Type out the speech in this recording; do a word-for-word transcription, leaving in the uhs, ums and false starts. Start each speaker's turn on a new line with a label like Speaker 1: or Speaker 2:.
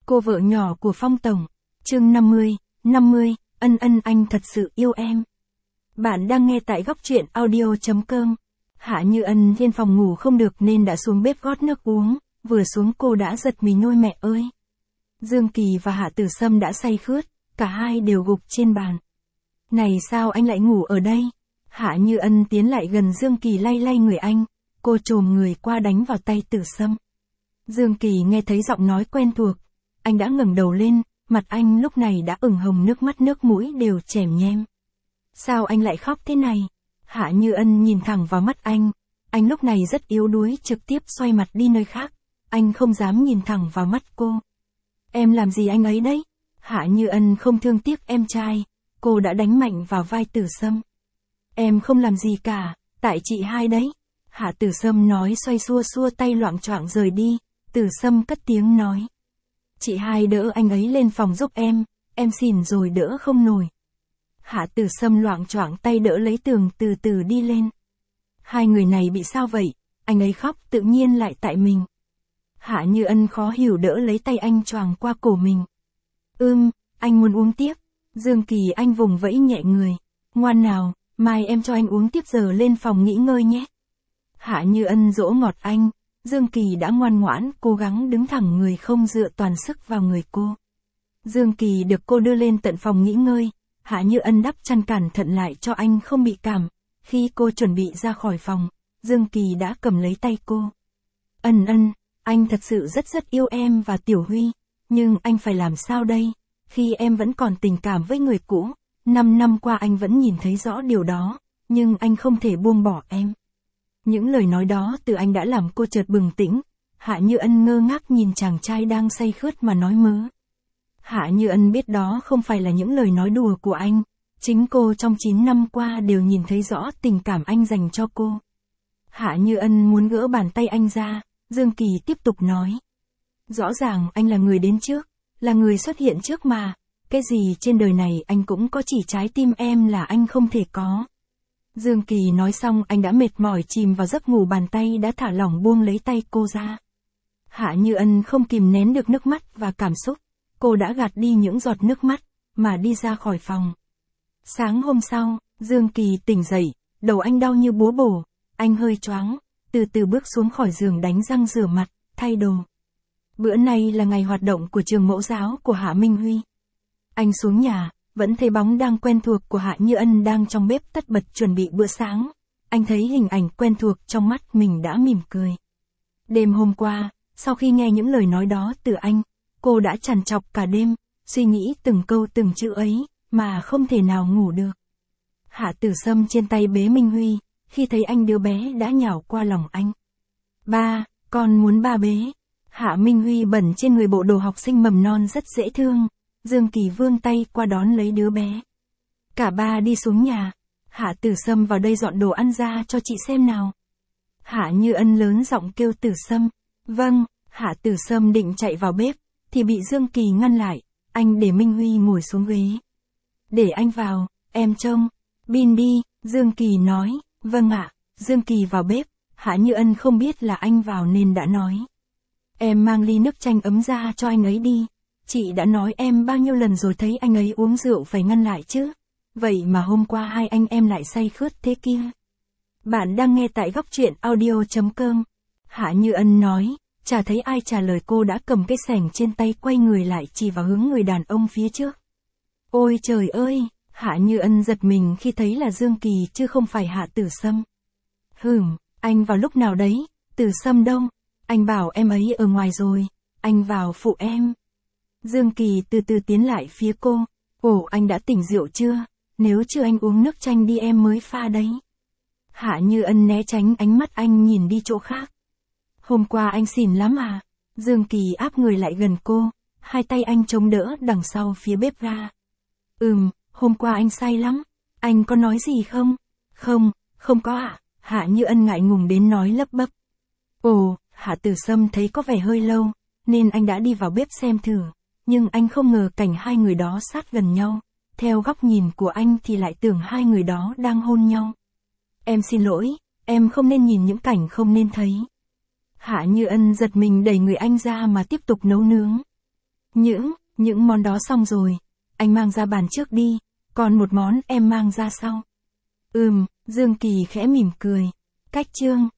Speaker 1: cô vợ nhỏ của Phong Tổng. Chương năm mươi, năm mươi, ân ân anh thật sự yêu em. Bạn đang nghe tại góc truyện audio chấm com. Hạ Như Ân lên phòng ngủ không được nên đã xuống bếp gót nước uống, vừa xuống cô đã giật mình ôi mẹ ơi. Dương Kỳ và Hạ Tử Sâm đã say khướt, cả hai đều gục trên bàn. Này sao anh lại ngủ ở đây? Hạ Như Ân tiến lại gần Dương Kỳ lay lay người anh, cô chồm người qua đánh vào tay Tử Sâm. Dương Kỳ nghe thấy giọng nói quen thuộc, anh đã ngẩng đầu lên, mặt anh lúc này đã ửng hồng, nước mắt nước mũi đều chèm nhem. Sao anh lại khóc thế này? Hạ Như Ân nhìn thẳng vào mắt anh, anh lúc này rất yếu đuối, trực tiếp xoay mặt đi nơi khác, anh không dám nhìn thẳng vào mắt cô. Em làm gì anh ấy đấy? Hạ Như Ân không thương tiếc em trai, cô đã đánh mạnh vào vai Tử Sâm. Em không làm gì cả, tại chị hai đấy. Hạ Tử Sâm nói xoay xua xua tay loạng choạng rời đi, Tử Sâm cất tiếng nói. Chị hai đỡ anh ấy lên phòng giúp em, em xỉn rồi đỡ không nổi. Hạ Tử Sâm loạng choạng tay đỡ lấy tường từ từ đi lên. Hai người này bị sao vậy? Anh ấy khóc tự nhiên lại tại mình. Hạ Như Ân khó hiểu đỡ lấy tay anh choàng qua cổ mình. Ưm, anh muốn uống tiếp. Dương Kỳ anh vùng vẫy nhẹ người. Ngoan nào, mai em cho anh uống tiếp, giờ lên phòng nghỉ ngơi nhé. Hạ Như Ân dỗ ngọt anh. Dương Kỳ đã ngoan ngoãn, cố gắng đứng thẳng người không dựa toàn sức vào người cô. Dương Kỳ được cô đưa lên tận phòng nghỉ ngơi. Hạ Như Ân đắp chăn cẩn thận lại cho anh không bị cảm. Khi cô chuẩn bị ra khỏi phòng, Dương Kỳ đã cầm lấy tay cô. Ân ân, anh thật sự rất rất yêu em và Tiểu Huy, nhưng anh phải làm sao đây? Khi em vẫn còn tình cảm với người cũ, năm năm qua anh vẫn nhìn thấy rõ điều đó, nhưng anh không thể buông bỏ em. Những lời nói đó từ anh đã làm cô chợt bừng tỉnh. Hạ Như Ân ngơ ngác nhìn chàng trai đang say khướt mà nói mớ. Hạ Như Ân biết đó không phải là những lời nói đùa của anh, chính cô trong chín năm qua đều nhìn thấy rõ tình cảm anh dành cho cô. Hạ Như Ân muốn gỡ bàn tay anh ra, Dương Kỳ tiếp tục nói. Rõ ràng anh là người đến trước, là người xuất hiện trước mà, cái gì trên đời này anh cũng có, chỉ trái tim em là anh không thể có. Dương Kỳ nói xong anh đã mệt mỏi chìm vào giấc ngủ, bàn tay đã thả lỏng buông lấy tay cô ra. Hạ Như Ân không kìm nén được nước mắt và cảm xúc, cô đã gạt đi những giọt nước mắt, mà đi ra khỏi phòng. Sáng hôm sau, Dương Kỳ tỉnh dậy, đầu anh đau như búa bổ, anh hơi choáng, từ từ bước xuống khỏi giường đánh răng rửa mặt, thay đồ. Bữa nay là ngày hoạt động của trường mẫu giáo của Hạ Minh Huy. Anh xuống nhà, vẫn thấy bóng đang quen thuộc của Hạ Như Ân đang trong bếp tất bật chuẩn bị bữa sáng. Anh thấy hình ảnh quen thuộc trong mắt mình đã mỉm cười. Đêm hôm qua, sau khi nghe những lời nói đó từ anh, cô đã trằn trọc cả đêm, suy nghĩ từng câu từng chữ ấy, mà không thể nào ngủ được. Hạ Tử Sâm trên tay bế Minh Huy, khi thấy anh đứa bé đã nhào qua lòng anh. Ba, con muốn ba bế. Hạ Minh Huy bẩn trên người bộ đồ học sinh mầm non rất dễ thương. Dương Kỳ vươn tay qua đón lấy đứa bé. Cả ba đi xuống nhà. Hạ Tử Sâm vào đây dọn đồ ăn ra cho chị xem nào. Hạ Như Ân lớn giọng kêu Tử Sâm. Vâng. Hạ Tử Sâm định chạy vào bếp, thì bị Dương Kỳ ngăn lại. Anh để Minh Huy ngồi xuống ghế. Để anh vào, em trông. Bin đi, Dương Kỳ nói. Vâng ạ. Dương Kỳ vào bếp, Hạ Như Ân không biết là anh vào nên đã nói. Em mang ly nước chanh ấm ra cho anh ấy đi. Chị đã nói em bao nhiêu lần rồi, thấy anh ấy uống rượu phải ngăn lại chứ. Vậy mà hôm qua hai anh em lại say khướt thế kia. Bạn đang nghe tại góc truyện audio chấm com. Hạ Như Ân nói, chả thấy ai trả lời, cô đã cầm cái xẻng trên tay quay người lại chỉ vào hướng người đàn ông phía trước. Ôi trời ơi, Hạ Như Ân giật mình khi thấy là Dương Kỳ chứ không phải Hạ Tử Sâm. Hừm, anh vào lúc nào đấy? Tử Sâm đâu? Anh bảo em ấy ở ngoài rồi, anh vào phụ em. Dương Kỳ từ từ tiến lại phía cô. Ồ, anh đã tỉnh rượu chưa? Nếu chưa anh uống nước chanh đi, em mới pha đấy. Hạ Như Ân né tránh ánh mắt anh, nhìn đi chỗ khác. Hôm qua anh xỉn lắm à? Dương Kỳ áp người lại gần cô, hai tay anh chống đỡ đằng sau phía bếp ga. Ừm, hôm qua anh say lắm. Anh có nói gì không? Không, không có ạ. À? Hạ Như Ân ngại ngùng đến nói lấp bấp. Ồ, Hạ Tử Sâm thấy có vẻ hơi lâu, nên anh đã đi vào bếp xem thử. Nhưng anh không ngờ cảnh hai người đó sát gần nhau. Theo góc nhìn của anh thì lại tưởng hai người đó đang hôn nhau. Em xin lỗi, em không nên nhìn những cảnh không nên thấy. Hạ Như Ân giật mình đẩy người anh ra mà tiếp tục nấu nướng. Những, những món đó xong rồi. Anh mang ra bàn trước đi, còn một món em mang ra sau. Ừm, Dương Kỳ khẽ mỉm cười. Cách chương.